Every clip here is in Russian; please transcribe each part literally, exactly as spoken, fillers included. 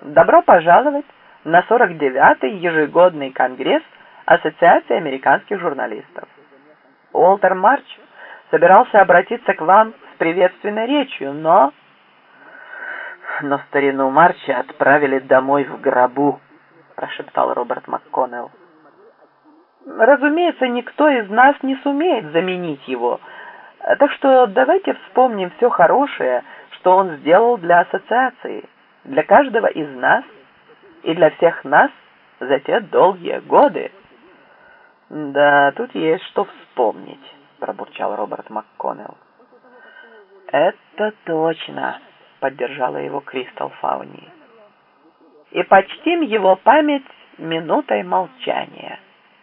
Добро пожаловать на сорок девятый ежегодный конгресс Ассоциации американских журналистов. Уолтер Марч собирался обратиться к вам с приветственной речью, но... Но старину Марча отправили домой в гробу, прошептал Роберт МакКоннелл. Разумеется, никто из нас не сумеет заменить его, так что давайте вспомним все хорошее, что он сделал для ассоциации, для каждого из нас и для всех нас за те долгие годы. Да, тут есть что вспомнить, пробурчал Роберт МакКоннелл. Это точно, поддержала его Кристал Фауни. И почтим его память минутой молчания.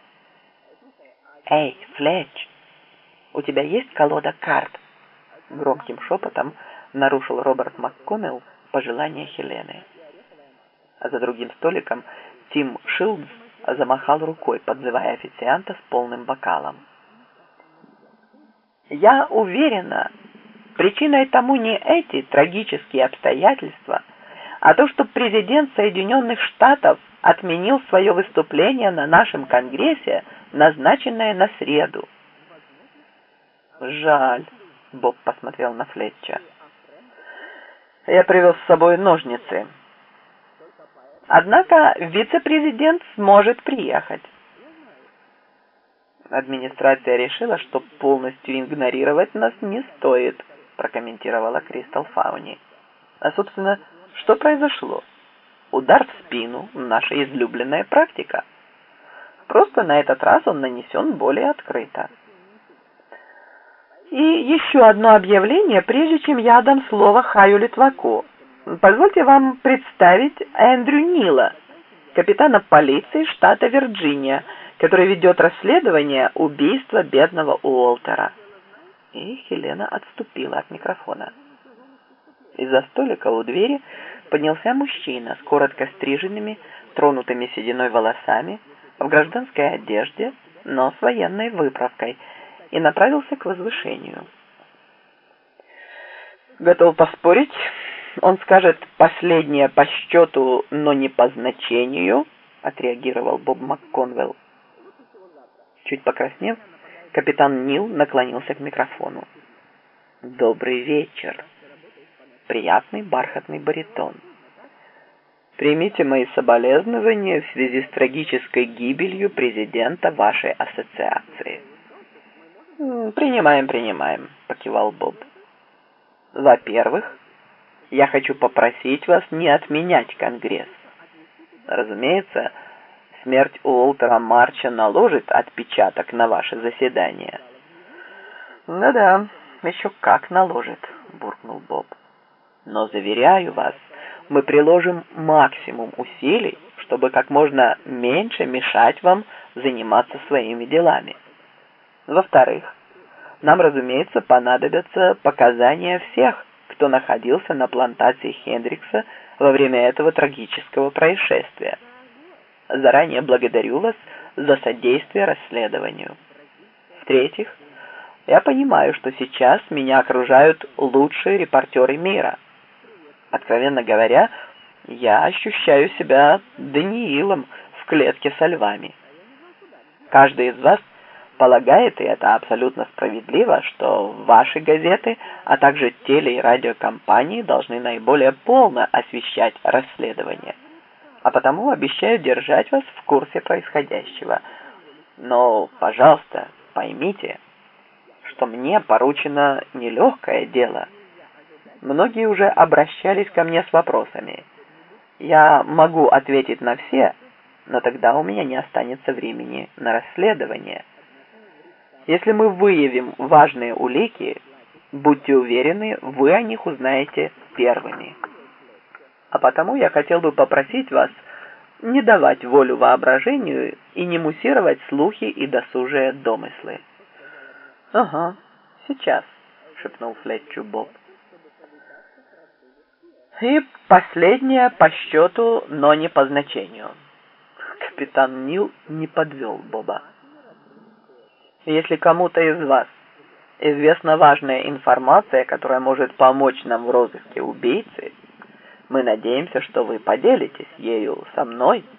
Эй, Флетч, у тебя есть колода карт? Громким шепотом нарушил Роберт МакКоннелл пожелание Хелены. А за другим столиком Тим Шилдс замахал рукой, подзывая официанта с полным бокалом. Я уверена, причиной тому не эти трагические обстоятельства, а то, что президент Соединенных Штатов отменил свое выступление на нашем конгрессе, назначенное на среду. Жаль, Боб посмотрел на Флетча. Я привез с собой ножницы. Однако вице-президент сможет приехать. Администрация решила, что полностью игнорировать нас не стоит, прокомментировала Кристал Фауни. А, собственно, что произошло? Удар в спину – наша излюбленная практика. Просто на этот раз он нанесен более открыто. И еще одно объявление, прежде чем я дам слово Хаю Литваку. Позвольте вам представить Эндрю Нила, капитана полиции штата Вирджиния, который ведет расследование убийства бедного Уолтера. И Хелена отступила от микрофона. Из-за столика у двери поднялся мужчина с коротко стриженными, тронутыми сединой волосами, в гражданской одежде, но с военной выправкой, и направился к возвышению. Готов поспорить, он скажет «последнее по счету, но не по значению», отреагировал Боб МакКонвелл. Чуть покраснев, капитан Нил наклонился к микрофону. «Добрый вечер». Приятный бархатный баритон. Примите мои соболезнования в связи с трагической гибелью президента вашей ассоциации. Принимаем, принимаем, покивал Боб. Во-первых, я хочу попросить вас не отменять конгресс. Разумеется, смерть Уолтера Марча наложит отпечаток на ваше заседание. Да-да, еще как наложит, буркнул Боб. Но, заверяю вас, мы приложим максимум усилий, чтобы как можно меньше мешать вам заниматься своими делами. Во-вторых, нам, разумеется, понадобятся показания всех, кто находился на плантации Хендрикса во время этого трагического происшествия. Заранее благодарю вас за содействие расследованию. В-третьих, я понимаю, что сейчас меня окружают лучшие репортеры мира. Откровенно говоря, я ощущаю себя Даниилом в клетке со львами. Каждый из вас полагает, и это абсолютно справедливо, что ваши газеты, а также теле- и радиокомпании должны наиболее полно освещать расследование. А потому обещаю держать вас в курсе происходящего. Но, пожалуйста, поймите, что мне поручено нелегкое дело. Многие уже обращались ко мне с вопросами. Я могу ответить на все, но тогда у меня не останется времени на расследование. Если мы выявим важные улики, будьте уверены, вы о них узнаете первыми. А потому я хотел бы попросить вас не давать волю воображению и не муссировать слухи и досужие домыслы. «Ага, сейчас», — шепнул Флетчу Боб. И последнее по счету, но не по значению. Капитан Нил не подвел Боба. Если кому-то из вас известна важная информация, которая может помочь нам в розыске убийцы, Мы надеемся, что вы поделитесь ею со мной